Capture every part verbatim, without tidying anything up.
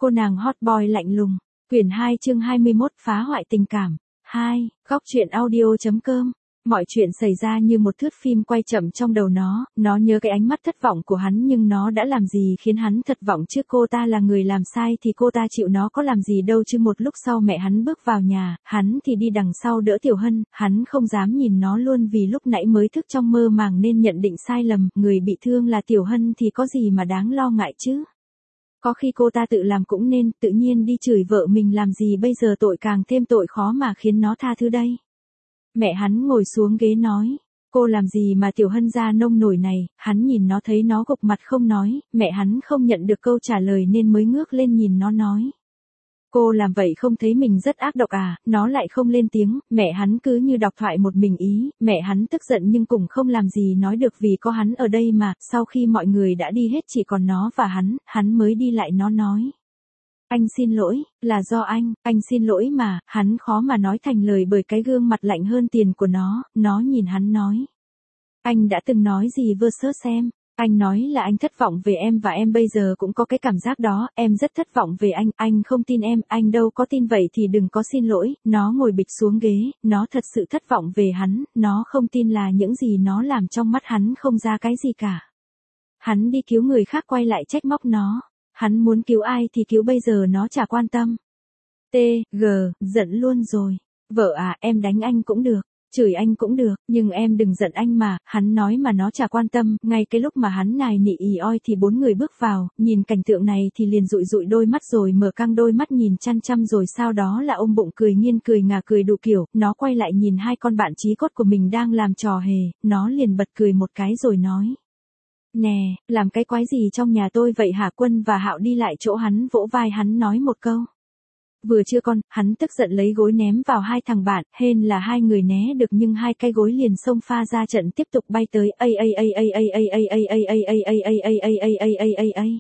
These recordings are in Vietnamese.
Cô nàng hot boy lạnh lùng. Quyển hai chương hai mươi mốt phá hoại tình cảm. hai. Góc truyện audio.com. Mọi chuyện xảy ra như một thước phim quay chậm trong đầu nó, nó nhớ cái ánh mắt thất vọng của hắn nhưng nó đã làm gì khiến hắn thất vọng chứ cô ta là người làm sai thì cô ta chịu nó có làm gì đâu chứ một lúc sau mẹ hắn bước vào nhà, hắn thì đi đằng sau đỡ Tiểu Hân, hắn không dám nhìn nó luôn vì lúc nãy mới thức trong mơ màng nên nhận định sai lầm, người bị thương là Tiểu Hân thì có gì mà đáng lo ngại chứ. Có khi cô ta tự làm cũng nên, tự nhiên đi chửi vợ mình làm gì bây giờ tội càng thêm tội khó mà khiến nó tha thứ đây. Mẹ hắn ngồi xuống ghế nói, cô làm gì mà Tiểu Hân ra nông nổi này, hắn nhìn nó thấy nó gục mặt không nói, mẹ hắn không nhận được câu trả lời nên mới ngước lên nhìn nó nói. Cô làm vậy không thấy mình rất ác độc à, nó lại không lên tiếng, mẹ hắn cứ như đọc thoại một mình ý, mẹ hắn tức giận nhưng cũng không làm gì nói được vì có hắn ở đây mà, sau khi mọi người đã đi hết chỉ còn nó và hắn, hắn mới đi lại nó nói. Anh xin lỗi, là do anh, anh xin lỗi mà, hắn khó mà nói thành lời bởi cái gương mặt lạnh hơn tiền của nó, nó nhìn hắn nói. Anh đã từng nói gì vơ sớ xem, anh nói là anh thất vọng về em và em bây giờ cũng có cái cảm giác đó, em rất thất vọng về anh, anh không tin em, anh đâu có tin vậy thì đừng có xin lỗi, nó ngồi bịch xuống ghế, nó thật sự thất vọng về hắn, nó không tin là những gì nó làm trong mắt hắn không ra cái gì cả. Hắn đi cứu người khác quay lại trách móc nó. Hắn muốn cứu ai thì cứu bây giờ nó chả quan tâm. T, G, giận luôn rồi. Vợ à, em đánh anh cũng được, chửi anh cũng được, nhưng em đừng giận anh mà, hắn nói mà nó chả quan tâm, ngay cái lúc mà hắn nài nỉ ì oi thì bốn người bước vào, nhìn cảnh tượng này thì liền dụi dụi đôi mắt rồi mở căng đôi mắt nhìn chăm chăm rồi sau đó là ôm bụng cười nghiêng cười ngà cười đủ kiểu, nó quay lại nhìn hai con bạn chí cốt của mình đang làm trò hề, nó liền bật cười một cái rồi nói. Nè, làm cái quái gì trong nhà tôi vậy hả? Quân và Hạo đi lại chỗ hắn vỗ vai hắn nói một câu. Vừa chưa con, hắn tức giận lấy gối ném vào hai thằng bạn, hên là hai người né được nhưng hai cái gối liền xông pha ra trận tiếp tục bay tới. A a a a a a a a a a a a a a a a a a a.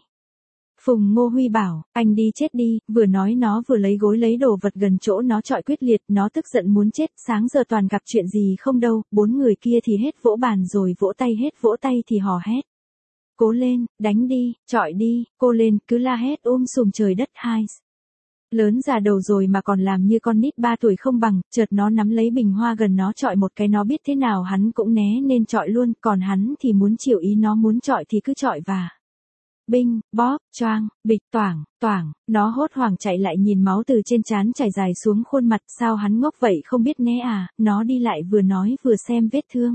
Phùng Ngô Huy bảo, anh đi chết đi, vừa nói nó vừa lấy gối lấy đồ vật gần chỗ nó chọi quyết liệt, nó tức giận muốn chết, sáng giờ toàn gặp chuyện gì không đâu, bốn người kia thì hết vỗ bàn rồi vỗ tay hết vỗ tay thì hò hét. Cố lên, đánh đi, chọi đi, cô lên, cứ la hét um sùm trời đất hai. Lớn già đầu rồi mà còn làm như con nít ba tuổi không bằng, chợt nó nắm lấy bình hoa gần nó chọi một cái nó biết thế nào hắn cũng né nên chọi luôn, còn hắn thì muốn chịu ý nó muốn chọi thì cứ chọi và. Binh, bóp, choang, bịch toảng, toảng, nó hốt hoảng chạy lại nhìn máu từ trên trán chảy dài xuống khuôn mặt, sao hắn ngốc vậy không biết né à, nó đi lại vừa nói vừa xem vết thương.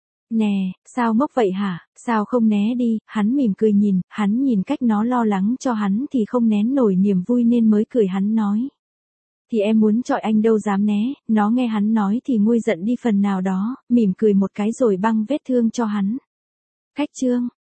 Nè, sao ngốc vậy hả, sao không né đi, hắn mỉm cười nhìn, hắn nhìn cách nó lo lắng cho hắn thì không nén nổi niềm vui nên mới cười hắn nói. Thì em muốn chọi anh đâu dám né, nó nghe hắn nói thì nguôi giận đi phần nào đó, mỉm cười một cái rồi băng vết thương cho hắn. Cách chương.